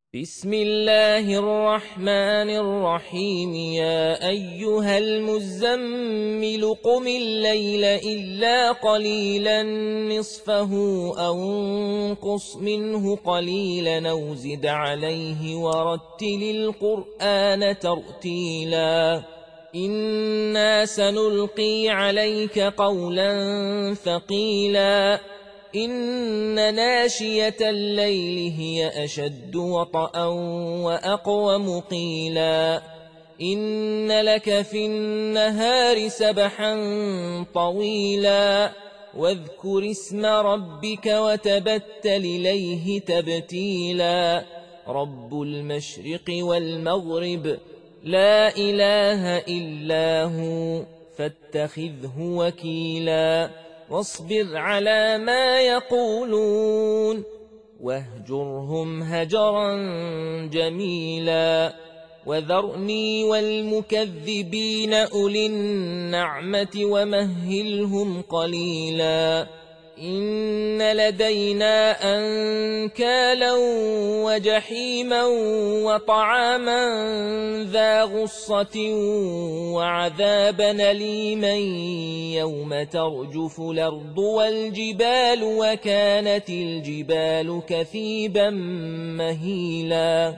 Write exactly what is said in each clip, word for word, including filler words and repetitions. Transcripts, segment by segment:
بسم الله الرحمن الرحيم يا أيها المزمل قم الليل إلا قليلا نصفه أو انقص منه قليلا أو زد عليه ورتل القرآن ترتيلا إنا سنلقي عليك قولا ثقيلا إن ناشية الليل هي أشد وطئا وأقوم قيلا إن لك في النهار سبحا طويلا واذكر اسم ربك وتبتل إليه تبتيلا رب المشرق والمغرب لا إله إلا هو فاتخذه وكيلا واصبر على ما يقولون واهجرهم هجرا جميلا وذرني والمكذبين أولي النعمة ومهلهم قليلا إن لدينا أنكالا وجحيما وطعاما ذا غصة وعذابا أليما يوم ترجف الأرض والجبال وكانت الجبال كثيبا مهيلا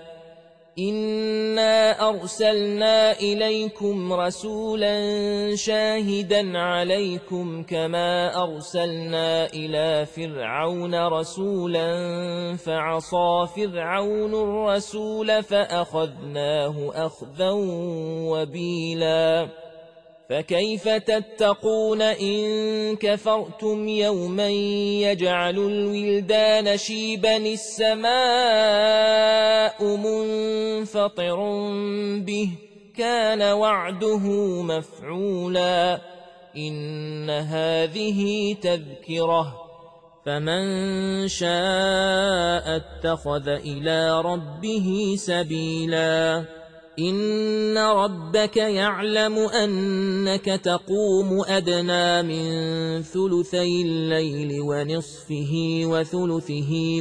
إنا أرسلنا إليكم رسولا شاهدا عليكم كما أرسلنا إلى فرعون رسولا فعصى فرعون الرسول فأخذناه أخذا وبيلا فكيف تتقون إن كفرتم يوما يجعل الولدان شيبا السماء منفطر به كان وعده مفعولا إن هذه تذكرة فمن شاء اتخذ إلى ربه سبيلا إن ربك يعلم أنك تقوم أدنى من ثلثي الليل ونصفه وثلثه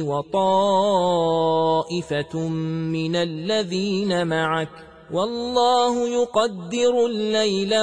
وطائفة من الذين معك والله يقدر الليل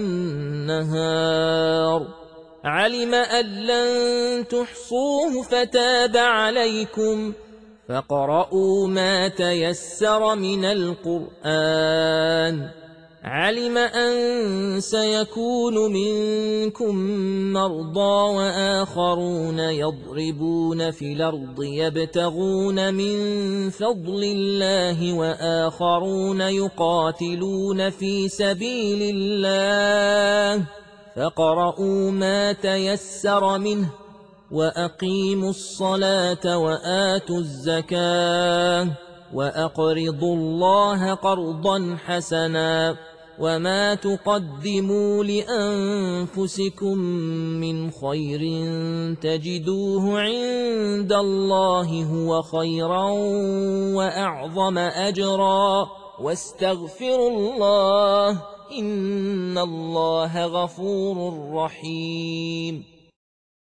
والنهار علم أن لن تحصوه فتاب عليكم فاقرؤوا ما تيسر من القرآن علم أن سيكون منكم مرضى وآخرون يضربون في الأرض يبتغون من فضل الله وآخرون يقاتلون في سبيل الله فاقرؤوا ما تيسر منه وأقيموا الصلاة وآتوا الزكاة وأقرضوا الله قرضا حسنا وما تقدموا لأنفسكم من خير تجدوه عند الله هو خيرا وأعظم أجرا واستغفروا الله إن الله غفور رحيم